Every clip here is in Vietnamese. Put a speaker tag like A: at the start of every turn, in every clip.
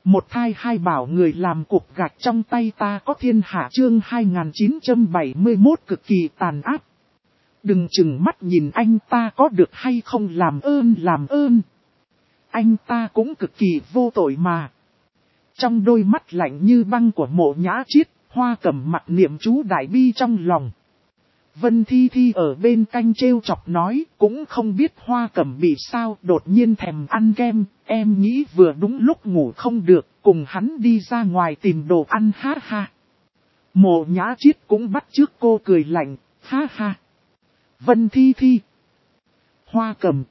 A: Một thai hai bảo người làm cục gạch trong tay ta có thiên hạ chương 2971 cực kỳ tàn ác. Đừng chừng mắt nhìn anh ta có được hay không làm ơn. Anh ta cũng cực kỳ vô tội mà. Trong đôi mắt lạnh như băng của Mộ Nhã Chiết, Hoa Cẩm mặt niệm chú đại bi trong lòng. Vân Thi Thi ở bên cạnh trêu chọc nói, cũng không biết Hoa Cẩm bị sao đột nhiên thèm ăn kem, em nghĩ vừa đúng lúc ngủ không được, cùng hắn đi ra ngoài tìm đồ ăn ha ha. Mộ Nhã Chiết cũng bắt chước cô cười lạnh, ha ha. Vân Thi Thi, Hoa Cẩm,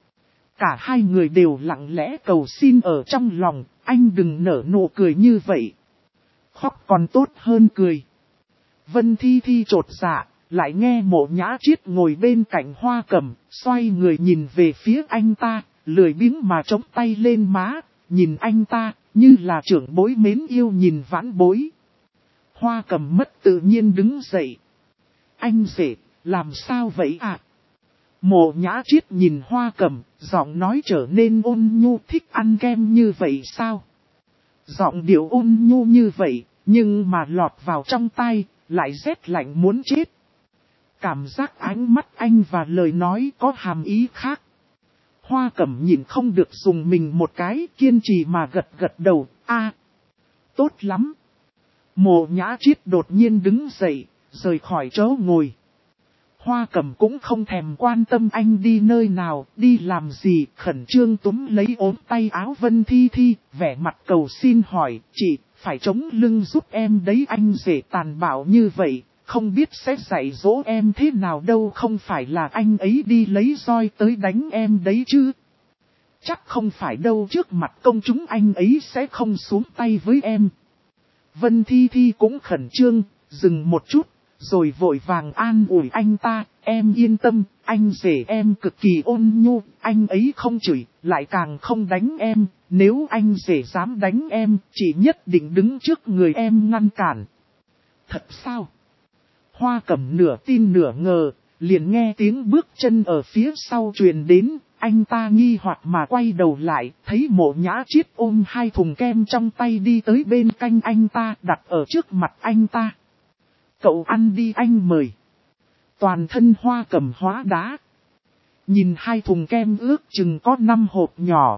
A: cả hai người đều lặng lẽ cầu xin ở trong lòng, anh đừng nở nụ cười như vậy. Khóc còn tốt hơn cười. Vân Thi Thi trột dạ. Lại nghe Mộ Nhã Chiết ngồi bên cạnh Hoa Cẩm, xoay người nhìn về phía anh ta, lười biếng mà chống tay lên má, nhìn anh ta, như là trưởng bối mến yêu nhìn vãn bối. Hoa Cẩm mất tự nhiên đứng dậy. Anh rể, làm sao vậy ạ? Mộ Nhã Chiết nhìn Hoa Cẩm, giọng nói trở nên ôn nhu, thích ăn kem như vậy sao? Giọng điệu ôn nhu như vậy, nhưng mà lọt vào trong tai, lại rét lạnh muốn chết. Cảm giác ánh mắt anh và lời nói có hàm ý khác. Hoa Cẩm nhìn không được dùng mình một cái, kiên trì mà gật đầu, tốt lắm. Mộ Nhã Chiết đột nhiên đứng dậy, rời khỏi chỗ ngồi. Hoa Cẩm cũng không thèm quan tâm anh đi nơi nào, đi làm gì, khẩn trương túm lấy ốm tay áo Vân Thi Thi, vẻ mặt cầu xin hỏi, chị, phải chống lưng giúp em đấy, anh rể tàn bạo như vậy. Không biết sẽ dạy dỗ em thế nào đâu, không phải là anh ấy đi lấy roi tới đánh em đấy chứ. Chắc không phải đâu, trước mặt công chúng anh ấy sẽ không xuống tay với em. Vân Thi Thi cũng khẩn trương, dừng một chút, rồi vội vàng an ủi anh ta, em yên tâm, anh rể em cực kỳ ôn nhu, anh ấy không chửi, lại càng không đánh em, nếu anh rể dám đánh em, chỉ nhất định đứng trước người em ngăn cản. Thật sao? Hoa Cẩm nửa tin nửa ngờ, liền nghe tiếng bước chân ở phía sau truyền đến, anh ta nghi hoặc mà quay đầu lại, thấy Mộ Nhã Chiết ôm hai thùng kem trong tay đi tới bên cạnh anh ta, đặt ở trước mặt anh ta. Cậu ăn đi anh mời. Toàn thân Hoa Cẩm hóa đá. Nhìn hai thùng kem ước chừng có 5 hộp nhỏ.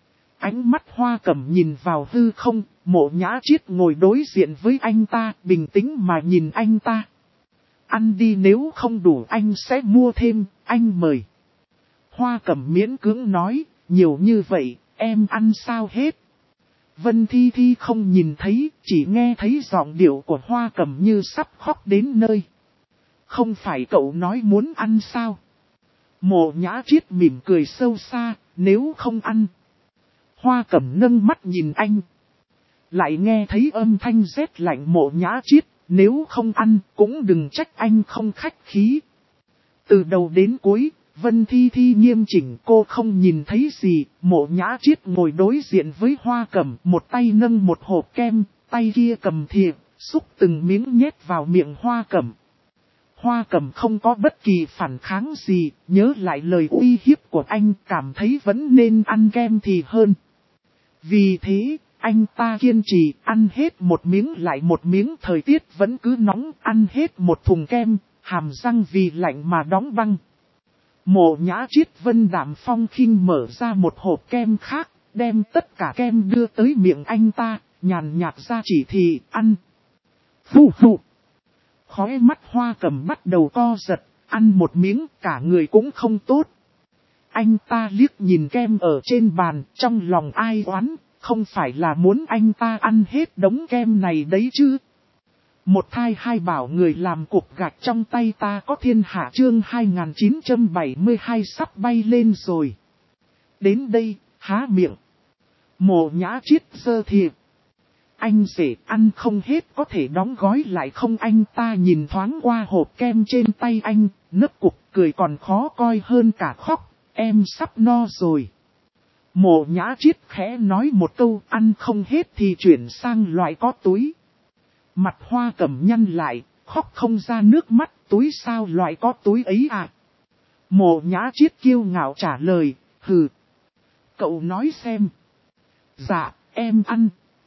A: Ánh mắt Hoa Cẩm nhìn vào hư không, Mộ Nhã Chiết ngồi đối diện với anh ta, bình tĩnh mà nhìn anh ta. Ăn đi, nếu không đủ anh sẽ mua thêm, anh mời. Hoa Cẩm miễn cưỡng nói, nhiều như vậy, em ăn sao hết. Vân Thi Thi không nhìn thấy, chỉ nghe thấy giọng điệu của Hoa Cẩm như sắp khóc đến nơi. Không phải cậu nói muốn ăn sao? Mộ Nhã Chiết mỉm cười sâu xa, nếu không ăn. Hoa Cẩm nâng mắt nhìn anh. Lại nghe thấy âm thanh rét lạnh Mộ Nhã Chiết. Nếu không ăn, cũng đừng trách anh không khách khí. Từ đầu đến cuối, Vân Thi Thi nghiêm chỉnh, cô không nhìn thấy gì. Mộ Nhã Chiết ngồi đối diện với Hoa Cẩm, một tay nâng một hộp kem, tay kia cầm thìa, xúc từng miếng nhét vào miệng Hoa Cẩm. Hoa Cẩm không có bất kỳ phản kháng gì, nhớ lại lời uy hiếp của anh, cảm thấy vẫn nên ăn kem thì hơn. Vì thế, anh ta kiên trì ăn hết một miếng lại một miếng, thời tiết vẫn cứ nóng, ăn hết một thùng kem, hàm răng vì lạnh mà đóng băng. Mộ Nhã Chiết vân đạm phong khinh mở ra một hộp kem khác, đem tất cả kem đưa tới miệng anh ta, nhàn nhạt ra chỉ thị, ăn. Phù phù. Khóe mắt Hoa Cẩm bắt đầu co giật, ăn một miếng cả người cũng không tốt. Anh ta liếc nhìn kem ở trên bàn, trong lòng ai oán. Không phải là muốn anh ta ăn hết đống kem này đấy chứ. Một thai hai bảo người làm cục gạch trong tay ta có thiên hạ chương 2972 sắp bay lên rồi. Đến đây, há miệng. Mộ Nhã Chiết giơ thìa. Anh rể ăn không hết có thể đóng gói lại không? Anh ta nhìn thoáng qua hộp kem trên tay anh, nấc cục cười còn khó coi hơn cả khóc. Em sắp no rồi. Mộ Nhã Chiết khẽ nói một câu, ăn không hết thì chuyển sang loại có túi. Mặt Hoa Cẩm nhăn lại, khóc không ra nước mắt, túi sao loại có túi ấy à? Mộ Nhã Chiết kiêu ngạo trả lời, hừ. Cậu nói xem. Dạ, em ăn.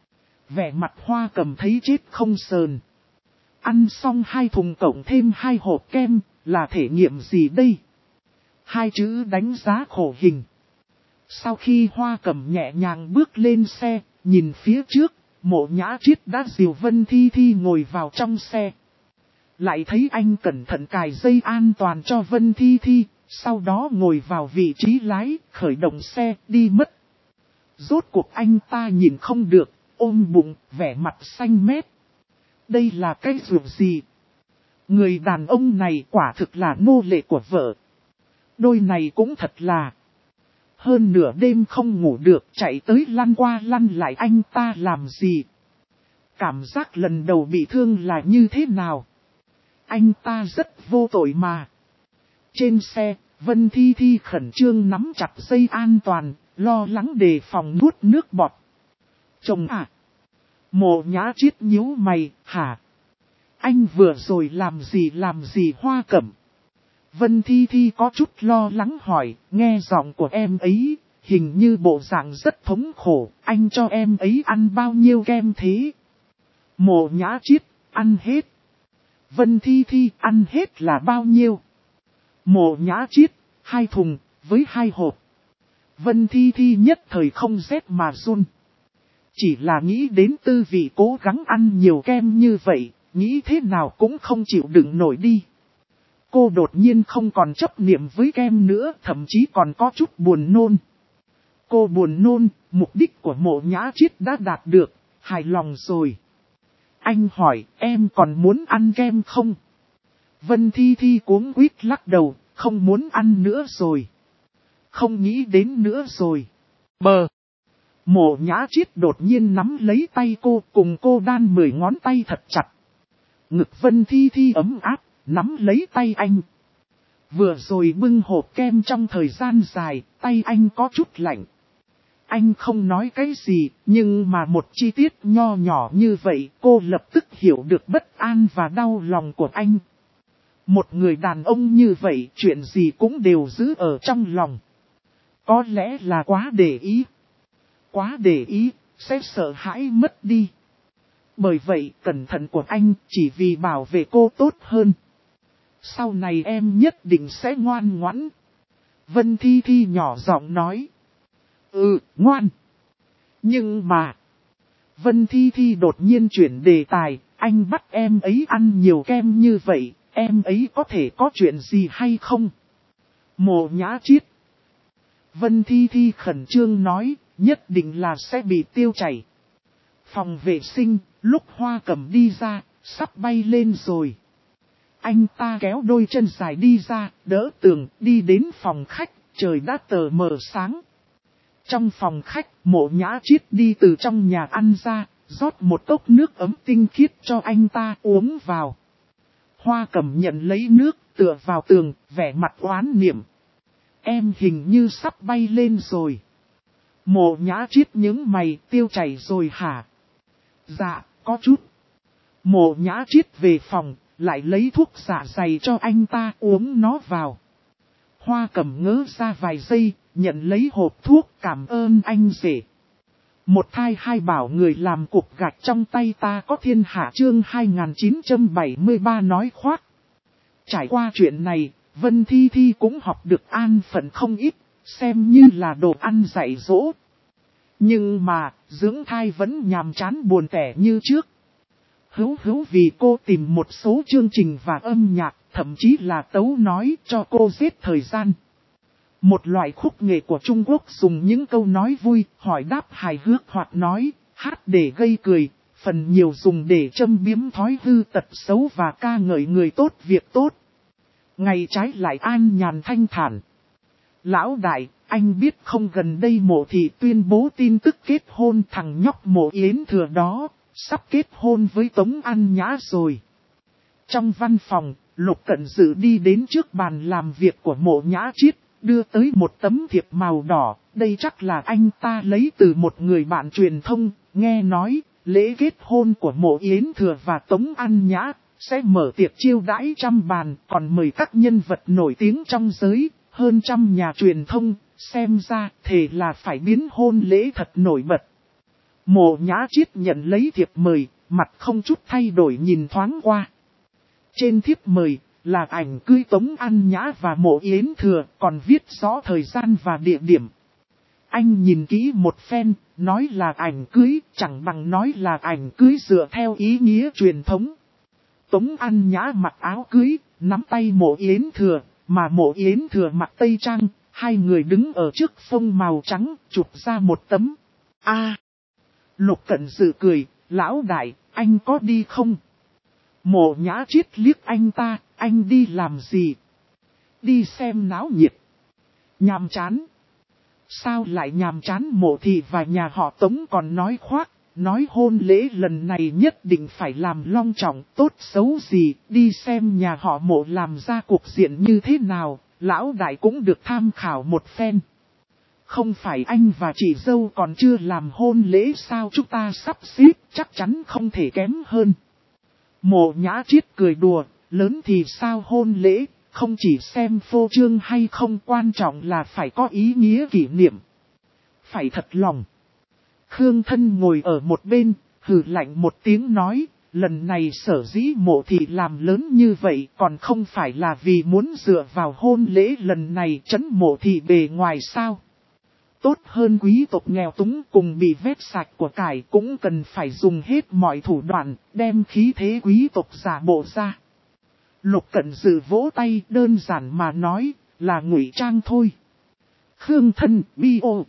A: Vẻ mặt Hoa Cầm thấy chết không sờn. Ăn xong 2 thùng cộng thêm 2 hộp kem, là thể nghiệm gì đây? 2 chữ đánh giá khổ hình. Sau khi Hoa Cầm nhẹ nhàng bước lên xe, nhìn phía trước, Mộ Nhã Triết đã dìu Vân Thi Thi ngồi vào trong xe. Lại thấy anh cẩn thận cài dây an toàn cho Vân Thi Thi, sau đó ngồi vào vị trí lái, khởi động xe, đi mất. Rốt cuộc anh ta nhìn không được, ôm bụng, vẻ mặt xanh mét. Đây là cái ruộng gì? Người đàn ông này quả thực là nô lệ của vợ. Đôi này cũng thật là. Hơn nửa đêm không ngủ được, chạy tới lăn qua lăn lại, anh ta làm gì? Cảm giác lần đầu bị thương là như thế nào? Anh ta rất vô tội mà. Trên xe, Vân Thi Thi khẩn trương nắm chặt dây an toàn, lo lắng đề phòng nuốt nước bọt. Chồng à! Mộ Nhã Triết nhíu mày, hả? Anh vừa rồi làm gì Hoa Cẩm? Vân Thi Thi có chút lo lắng hỏi, nghe giọng của em ấy, hình như bộ dạng rất thống khổ, anh cho em ấy ăn bao nhiêu kem thế? Mộ Nhã Triết, ăn hết. Vân Thi Thi, ăn hết là bao nhiêu? Mộ Nhã Triết, 2 thùng, với 2 hộp. Vân Thi Thi nhất thời không rét mà run. Chỉ là nghĩ đến tư vị cố gắng ăn nhiều kem như vậy, nghĩ thế nào cũng không chịu đựng nổi đi. Cô đột nhiên không còn chấp niệm với kem nữa, thậm chí còn có chút buồn nôn. Cô buồn nôn, mục đích của Mộ Nhã Triết đã đạt được, hài lòng rồi. Anh hỏi, em còn muốn ăn kem không? Vân Thi Thi cuống quýt lắc đầu, không muốn ăn nữa rồi. Không nghĩ đến nữa rồi. Mộ Nhã Triết đột nhiên nắm lấy tay cô, cùng cô đan 10 ngón tay thật chặt. Ngực Vân Thi Thi ấm áp, nắm lấy tay anh. Vừa rồi bưng hộp kem trong thời gian dài, tay anh có chút lạnh. Anh không nói cái gì, nhưng mà một chi tiết nho nhỏ như vậy, cô lập tức hiểu được bất an và đau lòng của anh. Một người đàn ông như vậy, chuyện gì cũng đều giữ ở trong lòng. Có lẽ là quá để ý. Quá để ý, sẽ sợ hãi mất đi. Bởi vậy, cẩn thận của anh chỉ vì bảo vệ cô tốt hơn. Sau này em nhất định sẽ ngoan ngoãn. Vân Thi Thi nhỏ giọng nói. Ngoan. Nhưng mà... Vân Thi Thi đột nhiên chuyển đề tài, anh bắt em ấy ăn nhiều kem như vậy, em ấy có thể có chuyện gì hay không? Mộ Nhã Triết. Vân Thi Thi khẩn trương nói, nhất định là sẽ bị tiêu chảy. Phòng vệ sinh, lúc Hoa Cẩm đi ra, sắp bay lên rồi. Anh ta kéo đôi chân dài đi ra, đỡ tường, đi đến phòng khách, trời đã tờ mờ sáng. Trong phòng khách, Mộ Nhã Triết đi từ trong nhà ăn ra, rót một cốc nước ấm tinh khiết cho anh ta uống vào. Hoa Cẩm nhận lấy nước, tựa vào tường, vẻ mặt oán niệm. Em hình như sắp bay lên rồi. Mộ Nhã Triết nhướng mày, tiêu chảy rồi hả? Dạ, có chút. Mộ Nhã Triết về phòng, lại lấy thuốc dạ dày cho anh ta uống nó vào. Hoa Cẩm ngớ ra vài giây, nhận lấy hộp thuốc, cảm ơn anh rể. Một thai hai bảo người làm cục gạch trong tay ta có thiên hạ, chương 2973 nói khoác. Trải qua chuyện này, Vân Thi Thi cũng học được an phận không ít, xem như là đồ ăn dạy dỗ. Nhưng mà, dưỡng thai vẫn nhàm chán buồn tẻ như trước. Hữu vì cô tìm một số chương trình và âm nhạc, thậm chí là tấu nói cho cô giết thời gian. Một loại khúc nghệ của Trung Quốc dùng những câu nói vui, hỏi đáp hài hước hoặc nói, hát để gây cười, phần nhiều dùng để châm biếm thói hư tật xấu và ca ngợi người tốt việc tốt. Ngày trái lại an nhàn thanh thản. Lão đại, anh biết không, gần đây Mộ Thị tuyên bố tin tức kết hôn thằng nhóc Mộ Yến Thừa đó, sắp kết hôn với Tống An Nhã rồi. Trong văn phòng, Lục Cận Dự đi đến trước bàn làm việc của Mộ Nhã Triết, đưa tới một tấm thiệp màu đỏ, đây chắc là anh ta lấy từ một người bạn truyền thông, nghe nói, lễ kết hôn của Mộ Yến Thừa và Tống An Nhã, sẽ mở tiệc chiêu đãi 100 bàn, còn mời các nhân vật nổi tiếng trong giới, hơn 100 nhà truyền thông, xem ra thề là phải biến hôn lễ thật nổi bật. Mộ Nhã Chiết nhận lấy thiệp mời, mặt không chút thay đổi nhìn thoáng qua. Trên thiệp mời là ảnh cưới Tống An Nhã và Mộ Yến Thừa, còn viết rõ thời gian và địa điểm. Anh nhìn kỹ một phen, nói là ảnh cưới, chẳng bằng nói là ảnh cưới dựa theo ý nghĩa truyền thống. Tống An Nhã mặc áo cưới, nắm tay Mộ Yến Thừa, mà Mộ Yến Thừa mặc tây trang, hai người đứng ở trước phông màu trắng, chụp ra một tấm. Lục Cẩn Sự cười, lão đại, anh có đi không? Mộ Nhã Chiết liếc anh ta, anh đi làm gì? Đi xem náo nhiệt. Nhàm chán. Sao lại nhàm chán? Mộ Thị và nhà họ Tống còn nói khoác, nói hôn lễ lần này nhất định phải làm long trọng, tốt xấu gì, đi xem nhà họ Mộ làm ra cuộc diện như thế nào, lão đại cũng được tham khảo một phen. Không phải anh và chị dâu còn chưa làm hôn lễ sao, chúng ta sắp xếp chắc chắn không thể kém hơn. Mộ Nhã Chiết cười đùa, lớn thì sao hôn lễ, không chỉ xem phô trương hay không, quan trọng là phải có ý nghĩa kỷ niệm. Phải thật lòng. Khương Thân ngồi ở một bên, hừ lạnh một tiếng nói, lần này sở dĩ Mộ Thị làm lớn như vậy còn không phải là vì muốn dựa vào hôn lễ lần này trấn Mộ Thị bề ngoài sao. Tốt hơn quý tộc nghèo túng cùng bị vét sạch của cải cũng cần phải dùng hết mọi thủ đoạn, đem khí thế quý tộc giả bộ ra. Lục Cẩn Sự vỗ tay, đơn giản mà nói, là ngụy trang thôi. Khương Thân, bi-ô.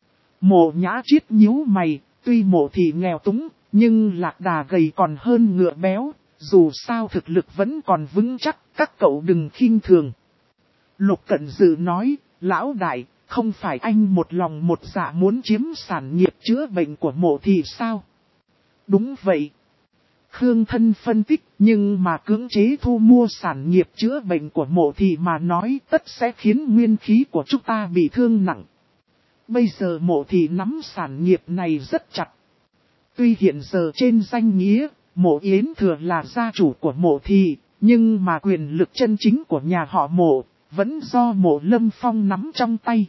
A: Mộ Nhã Chiết nhíu mày, tuy Mộ Thị nghèo túng, nhưng lạc đà gầy còn hơn ngựa béo, dù sao thực lực vẫn còn vững chắc, các cậu đừng khinh thường. Lục Cẩn Sự nói, lão đại, không phải anh một lòng một dạ muốn chiếm sản nghiệp chữa bệnh của Mộ Thị sao? Đúng vậy. Khương Thân phân tích, nhưng mà cưỡng chế thu mua sản nghiệp chữa bệnh của Mộ Thị mà nói tất sẽ khiến nguyên khí của chúng ta bị thương nặng. Bây giờ Mộ Thị nắm sản nghiệp này rất chặt. Tuy hiện giờ trên danh nghĩa, Mộ Yến Thừa là gia chủ của Mộ Thị, nhưng mà quyền lực chân chính của nhà họ Mộ vẫn do Mộ Lâm Phong nắm trong tay.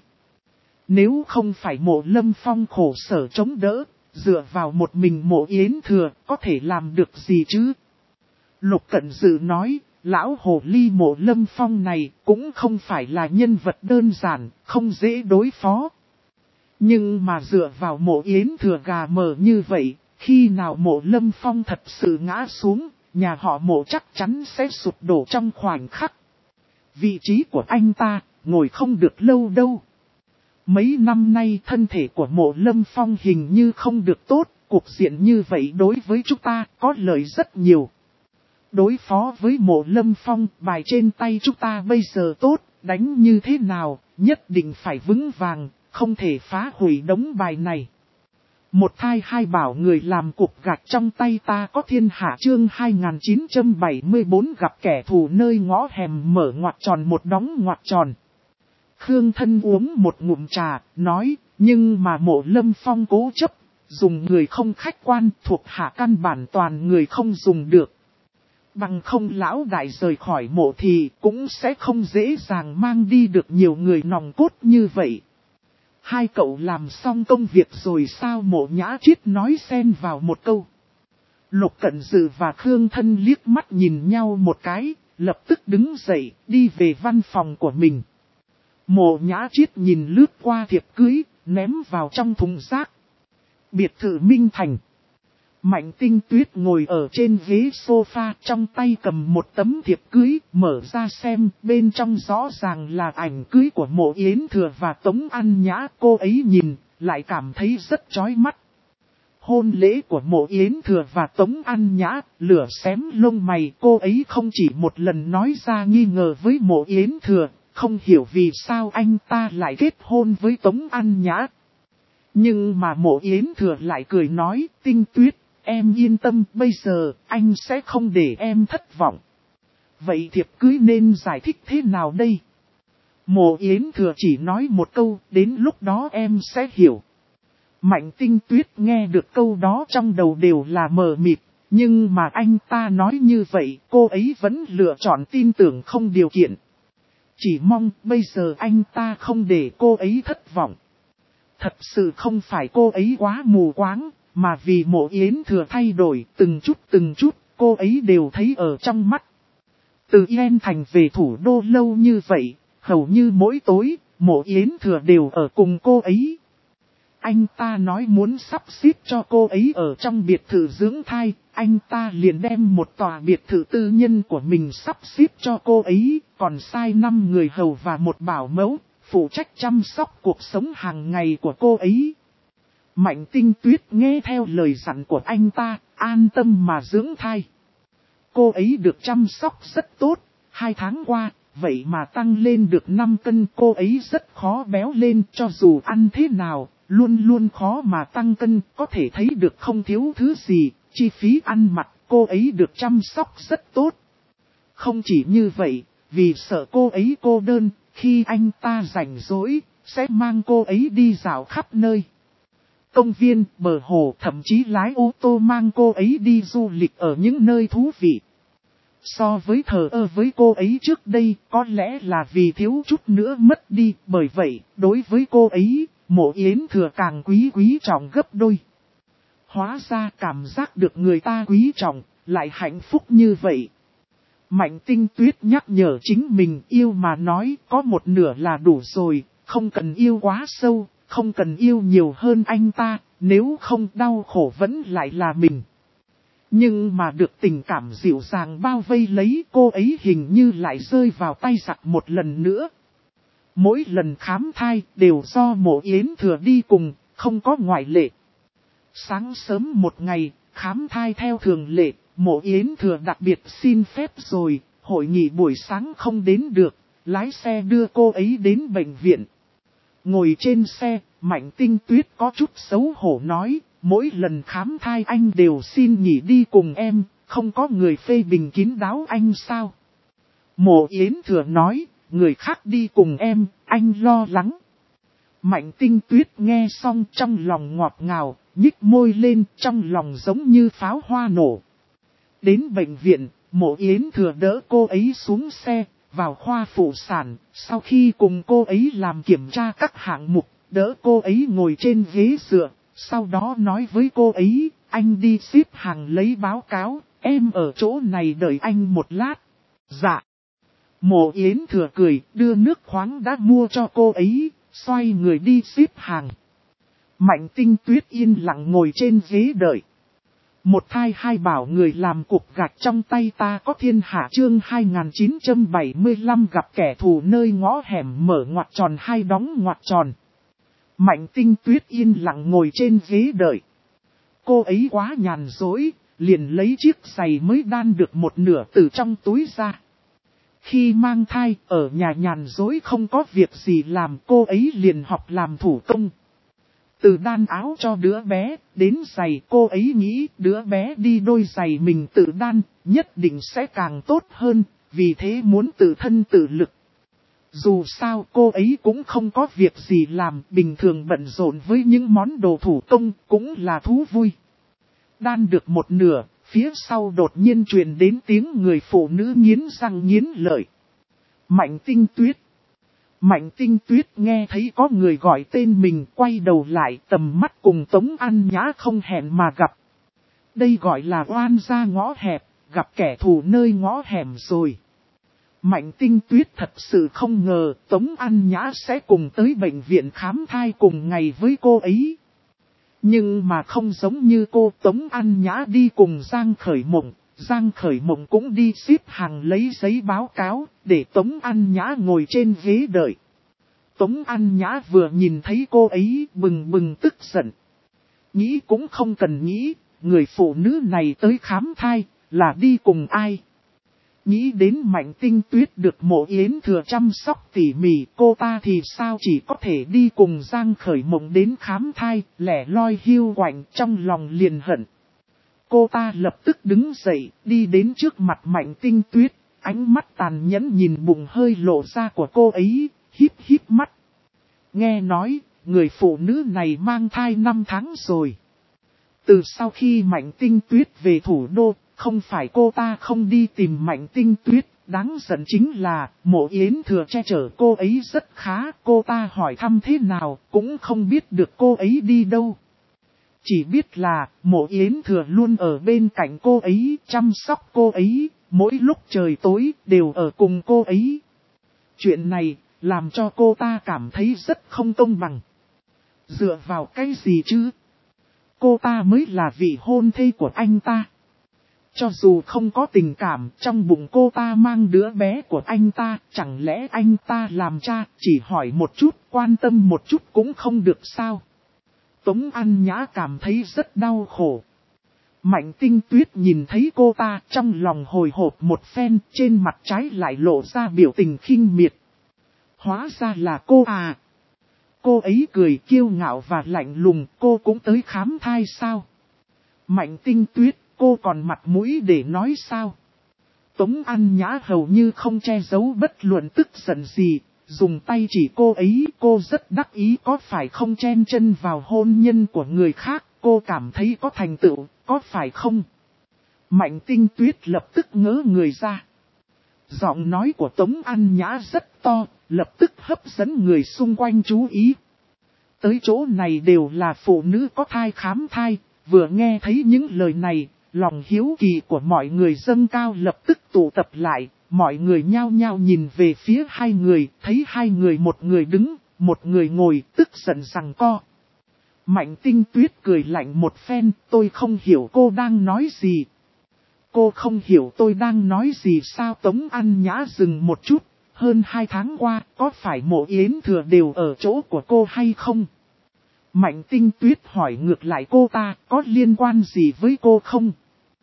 A: Nếu không phải Mộ Lâm Phong khổ sở chống đỡ, dựa vào một mình Mộ Yến Thừa có thể làm được gì chứ? Lục Cẩn Sự nói, lão hồ ly Mộ Lâm Phong này cũng không phải là nhân vật đơn giản, không dễ đối phó. Nhưng mà dựa vào Mộ Yến Thừa gà mờ như vậy, khi nào Mộ Lâm Phong thật sự ngã xuống, nhà họ Mộ chắc chắn sẽ sụp đổ trong khoảnh khắc. Vị trí của anh ta, ngồi không được lâu đâu. Mấy năm nay thân thể của Mộ Lâm Phong hình như không được tốt, cuộc diện như vậy đối với chúng ta có lợi rất nhiều. Đối phó với Mộ Lâm Phong, bài trên tay chúng ta bây giờ tốt, đánh như thế nào, nhất định phải vững vàng, không thể phá hủy đống bài này. Một thai hai bảo người làm cục gạch trong tay ta có thiên hạ, chương 2974 gặp kẻ thù nơi ngõ hẻm mở ngoặc tròn một đóng ngoặc tròn. Khương Thân uống một ngụm trà, nói, nhưng mà Mộ Lâm Phong cố chấp, dùng người không khách quan, thuộc hạ căn bản toàn người không dùng được. Bằng không lão đại rời khỏi Mộ thì cũng sẽ không dễ dàng mang đi được nhiều người nòng cốt như vậy. Hai cậu làm xong công việc rồi sao? Mộ Nhã Chiết nói xen vào một câu. Lục Cẩn Sự và Khương Thân liếc mắt nhìn nhau một cái, lập tức đứng dậy, đi về văn phòng của mình. Mộ Nhã Chiết nhìn lướt qua thiệp cưới, ném vào trong thùng rác. Biệt thự Minh Thành. Mạnh Tinh Tuyết ngồi ở trên ghế sofa, trong tay cầm một tấm thiệp cưới, mở ra xem, bên trong rõ ràng là ảnh cưới của Mộ Yến Thừa và Tống An Nhã. Cô ấy nhìn, lại cảm thấy rất chói mắt. Hôn lễ của Mộ Yến Thừa và Tống An Nhã, lửa xém lông mày. Cô ấy không chỉ một lần nói ra nghi ngờ với Mộ Yến Thừa, không hiểu vì sao anh ta lại kết hôn với Tống An Nhã. Nhưng mà Mộ Yến Thừa lại cười nói, Tinh Tuyết, em yên tâm, bây giờ anh sẽ không để em thất vọng. Vậy thiệp cưới nên giải thích thế nào đây? Mộ Yến Thừa chỉ nói một câu, đến lúc đó em sẽ hiểu. Mạnh Tinh Tuyết nghe được câu đó trong đầu đều là mờ mịt, nhưng mà anh ta nói như vậy, cô ấy vẫn lựa chọn tin tưởng không điều kiện. Chỉ mong bây giờ anh ta không để cô ấy thất vọng. Thật sự không phải cô ấy quá mù quáng, mà vì Mộ Yến Thừa thay đổi từng chút, cô ấy đều thấy ở trong mắt. Từ Yên Thành về thủ đô lâu như vậy, hầu như mỗi tối, Mộ Yến Thừa đều ở cùng cô ấy. Anh ta nói muốn sắp xếp cho cô ấy ở trong biệt thự dưỡng thai, anh ta liền đem một tòa biệt thự tư nhân của mình sắp xếp cho cô ấy, còn sai 5 người hầu và một bảo mẫu, phụ trách chăm sóc cuộc sống hàng ngày của cô ấy. Mạnh Tinh Tuyết nghe theo lời dặn của anh ta, an tâm mà dưỡng thai. Cô ấy được chăm sóc rất tốt, 2 tháng qua, vậy mà tăng lên được 5 cân. Cô ấy rất khó béo lên, cho dù ăn thế nào, luôn luôn khó mà tăng cân. Có thể thấy được không thiếu thứ gì, chi phí ăn mặc cô ấy được chăm sóc rất tốt. Không chỉ như vậy, vì sợ cô ấy cô đơn, khi anh ta rảnh rỗi, sẽ mang cô ấy đi dạo khắp nơi. Công viên, bờ hồ, thậm chí lái ô tô mang cô ấy đi du lịch ở những nơi thú vị. So với thờ ơ với cô ấy trước đây, có lẽ là vì thiếu chút nữa mất đi, bởi vậy, đối với cô ấy, Mộ Yến Thừa càng quý trọng gấp đôi. Hóa ra cảm giác được người ta quý trọng, lại hạnh phúc như vậy. Mạnh Tinh Tuyết nhắc nhở chính mình, yêu mà nói có một nửa là đủ rồi, không cần yêu quá sâu, không cần yêu nhiều hơn anh ta, nếu không đau khổ vẫn lại là mình. Nhưng mà được tình cảm dịu dàng bao vây lấy, cô ấy hình như lại rơi vào tay giặc một lần nữa. Mỗi lần khám thai đều do Mộ Yến Thừa đi cùng, không có ngoại lệ. Sáng sớm một ngày, khám thai theo thường lệ, Mộ Yến Thừa đặc biệt xin phép rồi, hội nghị buổi sáng không đến được, lái xe đưa cô ấy đến bệnh viện. Ngồi trên xe, Mạnh Tinh Tuyết có chút xấu hổ nói, mỗi lần khám thai anh đều xin nghỉ đi cùng em, không có người phê bình kín đáo anh sao? Mộ Yến Thừa nói, người khác đi cùng em, anh lo lắng. Mạnh Tinh Tuyết nghe xong trong lòng ngọt ngào, nhích môi lên, trong lòng giống như pháo hoa nổ. Đến bệnh viện, Mộ Yến Thừa đỡ cô ấy xuống xe, vào khoa phụ sản, sau khi cùng cô ấy làm kiểm tra các hạng mục, đỡ cô ấy ngồi trên ghế dựa, sau đó nói với cô ấy, anh đi xếp hàng lấy báo cáo, em ở chỗ này đợi anh một lát. Dạ. Mộ Yến Thừa cười, đưa nước khoáng đã mua cho cô ấy, xoay người đi xếp hàng. Mạnh Tinh Tuyết yên lặng ngồi trên ghế đợi. Một thai hai bảo người làm cục gạch trong tay ta có thiên hạ chương 2975 gặp kẻ thù nơi ngõ hẻm mở ngoặc tròn hai đóng ngoặc tròn. Mạnh Tinh Tuyết yên lặng ngồi trên ghế đợi. Cô ấy quá nhàn dối, liền lấy chiếc giày mới đan được một nửa từ trong túi ra. Khi mang thai, ở nhà nhàn dối không có việc gì làm, cô ấy liền học làm thủ công. Từ đan áo cho đứa bé, đến giày, cô ấy nghĩ đứa bé đi đôi giày mình tự đan, nhất định sẽ càng tốt hơn, vì thế muốn tự thân tự lực. Dù sao cô ấy cũng không có việc gì làm, bình thường bận rộn với những món đồ thủ công cũng là thú vui. Đan được một nửa, phía sau đột nhiên truyền đến tiếng người phụ nữ nghiến răng nghiến lợi. Mạnh Tinh Tuyết. Mạnh Tinh Tuyết nghe thấy có người gọi tên mình, quay đầu lại, tầm mắt cùng Tống An Nhã không hẹn mà gặp. Đây gọi là oan gia ngõ hẹp, gặp kẻ thù nơi ngõ hẻm rồi. Mạnh Tinh Tuyết thật sự không ngờ Tống An Nhã sẽ cùng tới bệnh viện khám thai cùng ngày với cô ấy. Nhưng mà không giống như cô, Tống An Nhã đi cùng Giang Khởi Mộng. Giang Khởi Mộng cũng đi xếp hàng lấy giấy báo cáo, để Tống An Nhã ngồi trên ghế đợi. Tống An Nhã vừa nhìn thấy cô ấy bừng bừng tức giận. Nghĩ cũng không cần nghĩ, người phụ nữ này tới khám thai, là đi cùng ai. Nghĩ đến Mạnh Tinh Tuyết được Mộ Yến Thừa chăm sóc tỉ mỉ, cô ta thì sao chỉ có thể đi cùng Giang Khởi Mộng đến khám thai, lẻ loi hiu quạnh trong lòng liền hận. Cô ta lập tức đứng dậy, đi đến trước mặt Mạnh Tinh Tuyết, ánh mắt tàn nhẫn nhìn bụng hơi lộ ra của cô ấy, híp híp mắt. Nghe nói, người phụ nữ này mang thai 5 tháng rồi. Từ sau khi Mạnh Tinh Tuyết về thủ đô, không phải cô ta không đi tìm Mạnh Tinh Tuyết, đáng giận chính là Mộ Yến Thừa che chở cô ấy rất khá, cô ta hỏi thăm thế nào cũng không biết được cô ấy đi đâu. chỉ biết là Mộ Yến Thừa luôn ở bên cạnh cô ấy, chăm sóc cô ấy, mỗi lúc trời tối đều ở cùng cô ấy. Chuyện này làm cho cô ta cảm thấy rất không công bằng. Dựa vào cái gì chứ? Cô ta mới là vị hôn thê của anh ta. Cho dù không có tình cảm, trong bụng cô ta mang đứa bé của anh ta, chẳng lẽ anh ta làm cha, chỉ hỏi một chút, quan tâm một chút cũng không được sao? Tống An Nhã cảm thấy rất đau khổ. Mạnh Tinh Tuyết nhìn thấy cô ta, trong lòng hồi hộp một phen, trên mặt trái lại lộ ra biểu tình khinh miệt. Hóa ra là cô à? Cô ấy cười kiêu ngạo và lạnh lùng, cô cũng tới khám thai sao? Mạnh Tinh Tuyết, cô còn mặt mũi để nói sao? Tống An Nhã hầu như không che giấu bất luận tức giận gì, dùng tay chỉ cô ấy, cô rất đắc ý có phải không chen chân vào hôn nhân của người khác, cô cảm thấy có thành tựu, có phải không? Mạnh Tinh Tuyết lập tức ngớ người ra. Giọng nói của Tống An Nhã rất to, lập tức hấp dẫn người xung quanh chú ý. Tới chỗ này đều là phụ nữ có thai khám thai, vừa nghe thấy những lời này, lòng hiếu kỳ của mọi người dâng cao lập tức tụ tập lại, mọi người nhao nhao nhìn về phía hai người, thấy hai người một người đứng, một người ngồi, tức giận giằng co. Mạnh Tinh Tuyết cười lạnh một phen, tôi không hiểu cô đang nói gì. Cô không hiểu tôi đang nói gì sao? Tống An Nhã dừng một chút, hơn 2 tháng qua, có phải Mộ Yến Thừa đều ở chỗ của cô hay không? Mạnh Tinh Tuyết hỏi ngược lại cô ta, có liên quan gì với cô không?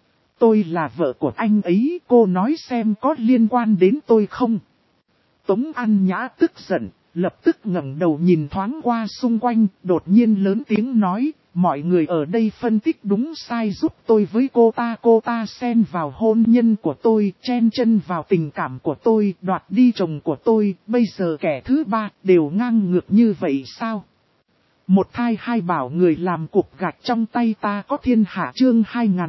A: Tôi là vợ của anh ấy, cô nói xem có liên quan đến tôi không? Tống An Nhã tức giận, lập tức ngẩng đầu nhìn thoáng qua xung quanh, đột nhiên lớn tiếng nói, mọi người ở đây phân tích đúng sai giúp tôi với cô ta xen vào hôn nhân của tôi, chen chân vào tình cảm của tôi, đoạt đi chồng của tôi, bây giờ kẻ thứ ba đều ngang ngược như vậy sao? Một thai hai bảo người làm cục gạch trong tay ta có thiên hạ chương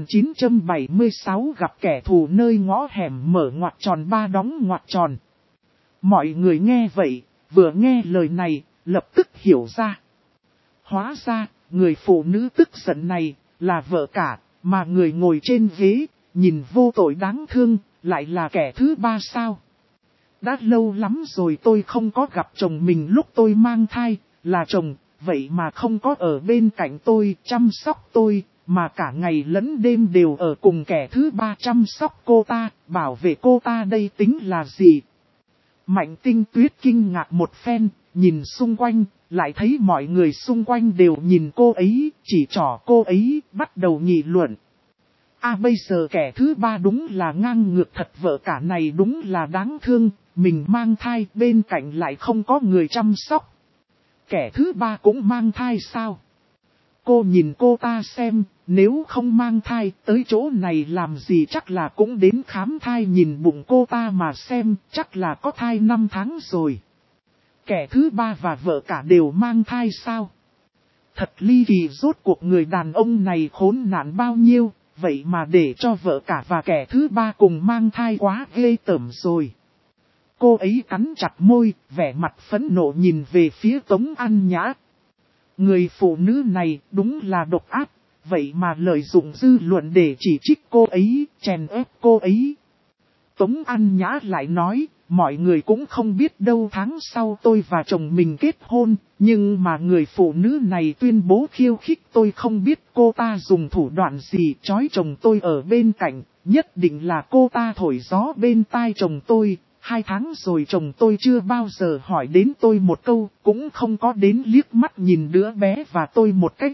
A: 2976 gặp kẻ thù nơi ngõ hẻm mở ngoặc tròn ba đóng ngoặc tròn. Mọi người nghe vậy, vừa nghe lời này, lập tức hiểu ra. Hóa ra, người phụ nữ tức giận này, là vợ cả, mà người ngồi trên ghế, nhìn vô tội đáng thương, lại là kẻ thứ ba sao? Đã lâu lắm rồi tôi không có gặp chồng mình lúc tôi mang thai, là chồng, vậy mà không có ở bên cạnh tôi, chăm sóc tôi, mà cả ngày lẫn đêm đều ở cùng kẻ thứ ba chăm sóc cô ta, bảo vệ cô ta đây tính là gì? Mạnh Tinh Tuyết kinh ngạc một phen, nhìn xung quanh, lại thấy mọi người xung quanh đều nhìn cô ấy, chỉ trỏ cô ấy, bắt đầu nghị luận. Bây giờ kẻ thứ ba đúng là ngang ngược thật, vợ cả này đúng là đáng thương, mình mang thai bên cạnh lại không có người chăm sóc. Kẻ thứ ba cũng mang thai sao? Cô nhìn cô ta xem, nếu không mang thai tới chỗ này làm gì, chắc là cũng đến khám thai, nhìn bụng cô ta mà xem, chắc là có thai 5 tháng rồi. Kẻ thứ ba và vợ cả đều mang thai sao? Thật ly kỳ, rốt cuộc người đàn ông này khốn nạn bao nhiêu, vậy mà để cho vợ cả và kẻ thứ ba cùng mang thai, quá ghê tởm rồi. Cô ấy cắn chặt môi, vẻ mặt phẫn nộ nhìn về phía Tống An Nhã. Người phụ nữ này đúng là độc ác, vậy mà lợi dụng dư luận để chỉ trích cô ấy, chèn ép cô ấy. Tống An Nhã lại nói, mọi người cũng không biết đâu, tháng sau tôi và chồng mình kết hôn, nhưng mà người phụ nữ này tuyên bố khiêu khích tôi, không biết cô ta dùng thủ đoạn gì trói chồng tôi ở bên cạnh, nhất định là cô ta thổi gió bên tai chồng tôi. 2 tháng rồi chồng tôi chưa bao giờ hỏi đến tôi một câu, cũng không có đến liếc mắt nhìn đứa bé và tôi một cách.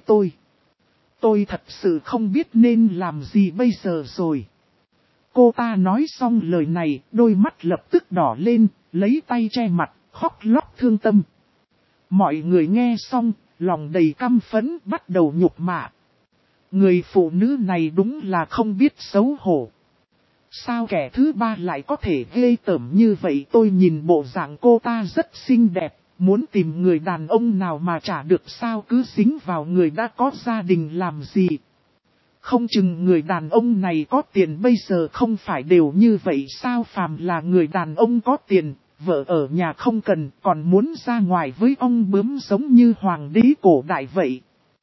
A: Tôi thật sự không biết nên làm gì bây giờ rồi. Cô ta nói xong lời này, đôi mắt lập tức đỏ lên, lấy tay che mặt, khóc lóc thương tâm. Mọi người nghe xong, lòng đầy căm phẫn, bắt đầu nhục mạ. Người phụ nữ này đúng là không biết xấu hổ. Sao kẻ thứ ba lại có thể ghê tởm như vậy? Tôi nhìn bộ dạng cô ta rất xinh đẹp, muốn tìm người đàn ông nào mà chả được sao, cứ dính vào người đã có gia đình làm gì. Không chừng người đàn ông này có tiền, bây giờ không phải đều như vậy sao? Phàm là người đàn ông có tiền, vợ ở nhà không cần, còn muốn ra ngoài với ông bướm giống như hoàng đế cổ đại vậy.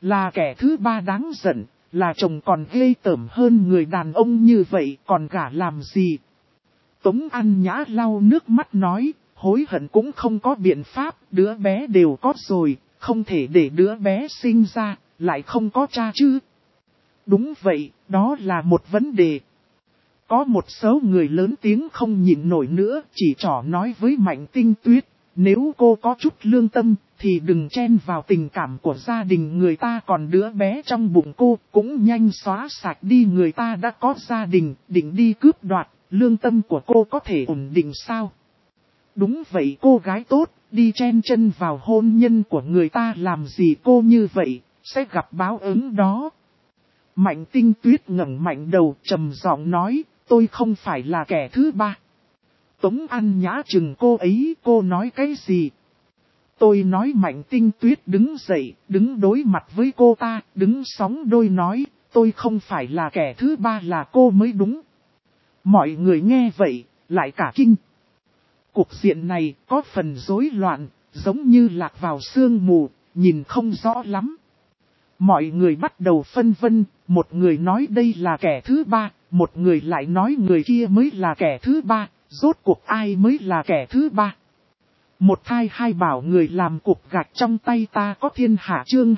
A: Là kẻ thứ ba đáng giận, là chồng còn ghê tởm hơn người đàn ông như vậy còn gả làm gì. Tống An Nhã lau nước mắt nói, hối hận cũng không có biện pháp, đứa bé đều có rồi, không thể để đứa bé sinh ra, lại không có cha chứ. Đúng vậy, đó là một vấn đề. Có một số người lớn tiếng không nhịn nổi nữa, chỉ trỏ nói với Mạnh Tinh Tuyết, nếu cô có chút lương tâm, thì đừng chen vào tình cảm của gia đình người ta, còn đứa bé trong bụng cô cũng nhanh xóa sạch đi, người ta đã có gia đình, định đi cướp đoạt, lương tâm của cô có thể ổn định sao? Đúng vậy, cô gái tốt, đi chen chân vào hôn nhân của người ta làm gì, cô như vậy, sẽ gặp báo ứng đó. Mạnh Tinh Tuyết ngẩng mạnh đầu trầm giọng nói, tôi không phải là kẻ thứ ba. Tống An Nhã chừng cô ấy, cô nói cái gì? Tôi nói. Mạnh Tinh Tuyết đứng dậy, đứng đối mặt với cô ta, đứng sóng đôi nói, tôi không phải là kẻ thứ ba, là cô mới đúng. Mọi người nghe vậy, lại cả kinh. Cục diện này có phần rối loạn, giống như lạc vào sương mù, nhìn không rõ lắm. Mọi người bắt đầu phân vân, một người nói đây là kẻ thứ ba, một người lại nói người kia mới là kẻ thứ ba, rốt cuộc ai mới là kẻ thứ ba. Một thai hai bảo người làm cục gạch trong tay ta có thiên hạ, chương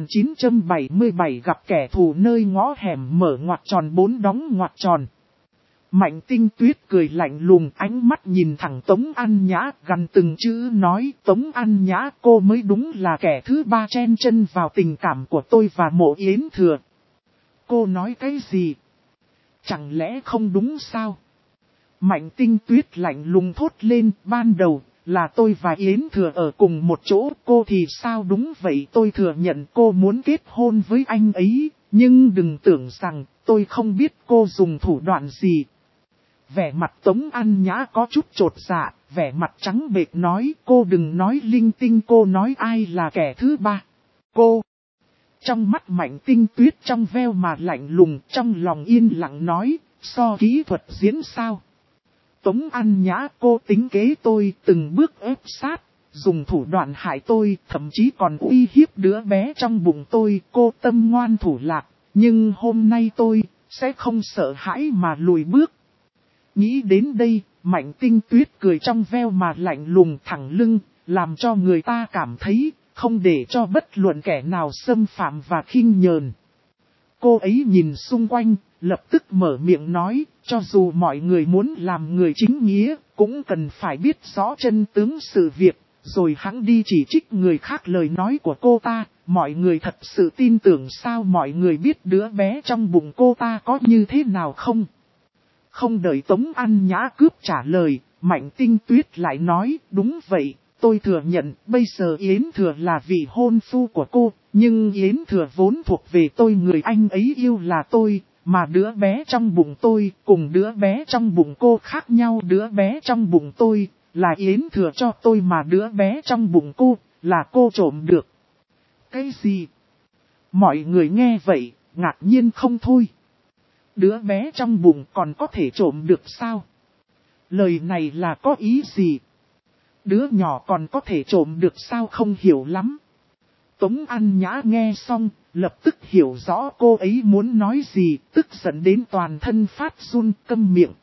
A: 2977 gặp kẻ thù nơi ngõ hẻm, mở ngoặc tròn 4 đóng ngoặc tròn. Mạnh Tinh Tuyết cười lạnh lùng, ánh mắt nhìn thẳng Tống An Nhã, gần từng chữ nói, Tống An Nhã, cô mới đúng là kẻ thứ ba chen chân vào tình cảm của tôi và Mộ Yến Thừa. Cô nói cái gì? Chẳng lẽ không đúng sao? Mạnh Tinh Tuyết lạnh lùng thốt lên, ban đầu là tôi và Yến Thừa ở cùng một chỗ, cô thì sao? Đúng vậy, tôi thừa nhận cô muốn kết hôn với anh ấy, nhưng đừng tưởng rằng tôi không biết cô dùng thủ đoạn gì. Vẻ mặt Tống An Nhã có chút chột dạ, vẻ mặt trắng bệch nói, cô đừng nói linh tinh, cô nói ai là kẻ thứ ba? Cô! Trong mắt Mạnh Tinh Tuyết trong veo mà lạnh lùng, trong lòng yên lặng nói, so kỹ thuật diễn sao? Tống An Nhã, cô tính kế tôi, từng bước ép sát, dùng thủ đoạn hại tôi, thậm chí còn uy hiếp đứa bé trong bụng tôi, cô tâm ngoan thủ lạc, nhưng hôm nay tôi sẽ không sợ hãi mà lùi bước. Nghĩ đến đây, Mạnh Tinh Tuyết cười trong veo mà lạnh lùng thẳng lưng, làm cho người ta cảm thấy không để cho bất luận kẻ nào xâm phạm và khinh nhờn. Cô ấy nhìn xung quanh, lập tức mở miệng nói, cho dù mọi người muốn làm người chính nghĩa, cũng cần phải biết rõ chân tướng sự việc, rồi hẵng đi chỉ trích người khác lời nói của cô ta. Mọi người thật sự tin tưởng sao? Mọi người biết đứa bé trong bụng cô ta có như thế nào không? Không đợi Tống An Nhã cướp trả lời, Mạnh Tinh Tuyết lại nói, đúng vậy, tôi thừa nhận bây giờ Yến Thừa là vị hôn phu của cô, nhưng Yến Thừa vốn thuộc về tôi, người anh ấy yêu là tôi, mà đứa bé trong bụng tôi cùng đứa bé trong bụng cô khác nhau, đứa bé trong bụng tôi là Yến Thừa cho tôi, mà đứa bé trong bụng cô là cô trộm được. Cái gì? Mọi người nghe vậy, ngạc nhiên không thôi. Đứa bé trong bụng còn có thể trộm được sao? Lời này là có ý gì? Đứa nhỏ còn có thể trộm được sao? Không hiểu lắm. Tống An Nhã nghe xong, lập tức hiểu rõ cô ấy muốn nói gì, tức giận đến toàn thân phát run, câm miệng.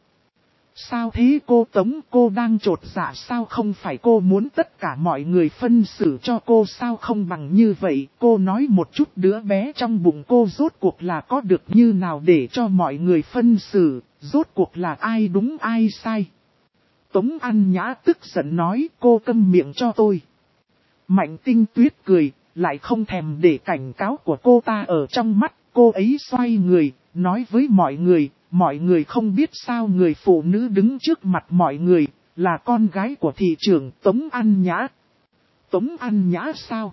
A: Sao thế cô Tống, cô đang trột dạ sao? Không phải cô muốn tất cả mọi người phân xử cho cô sao? Không bằng như vậy, cô nói một chút đứa bé trong bụng cô rốt cuộc là có được như nào để cho mọi người phân xử, rốt cuộc là ai đúng ai sai. Tống An Nhã tức giận nói, cô câm miệng cho tôi. Mạnh Tinh Tuyết cười, lại không thèm để cảnh cáo của cô ta ở trong mắt, cô ấy xoay người, nói với mọi người không biết sao người phụ nữ đứng trước mặt mọi người, là con gái của thị trưởng Tống An Nhã. Tống An Nhã sao?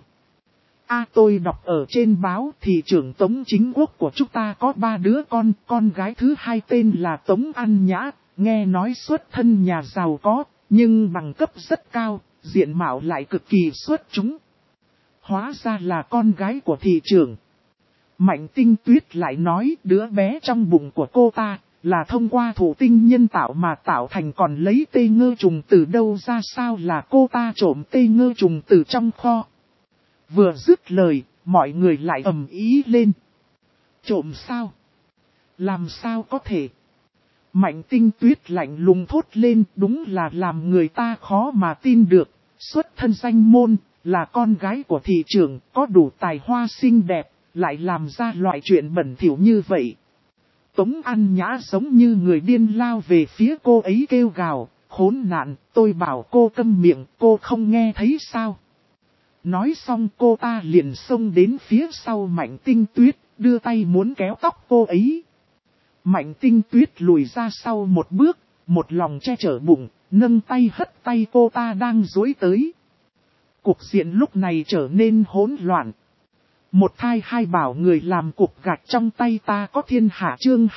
A: Tôi đọc ở trên báo thị trưởng Tống Chính Quốc của chúng ta có 3 đứa con gái thứ hai tên là Tống An Nhã, nghe nói xuất thân nhà giàu có, nhưng bằng cấp rất cao, diện mạo lại cực kỳ xuất chúng. Hóa ra là con gái của thị trưởng. Mạnh Tinh Tuyết lại nói đứa bé trong bụng của cô ta là thông qua thụ tinh nhân tạo mà tạo thành, còn lấy tê ngơ trùng từ đâu ra? Sao là cô ta trộm tê ngơ trùng từ trong kho? Vừa dứt lời, mọi người lại ầm ĩ lên. Trộm sao? Làm sao có thể? Mạnh Tinh Tuyết lạnh lùng thốt lên, đúng là làm người ta khó mà tin được. Xuất thân danh môn, là con gái của thị trưởng, có đủ tài hoa xinh đẹp, lại làm ra loại chuyện bẩn thỉu như vậy. Tống An Nhã giống như người điên lao về phía cô ấy kêu gào, khốn nạn, tôi bảo cô câm miệng, cô không nghe thấy sao? Nói xong cô ta liền xông đến phía sau Mạnh Tinh Tuyết, đưa tay muốn kéo tóc cô ấy. Mạnh Tinh Tuyết lùi ra sau một bước, một lòng che chở bụng, nâng tay hất tay cô ta đang dối tới. Cục diện lúc này trở nên hỗn loạn. Một thai hai bảo người làm cục gạch trong tay ta có thiên hạ chương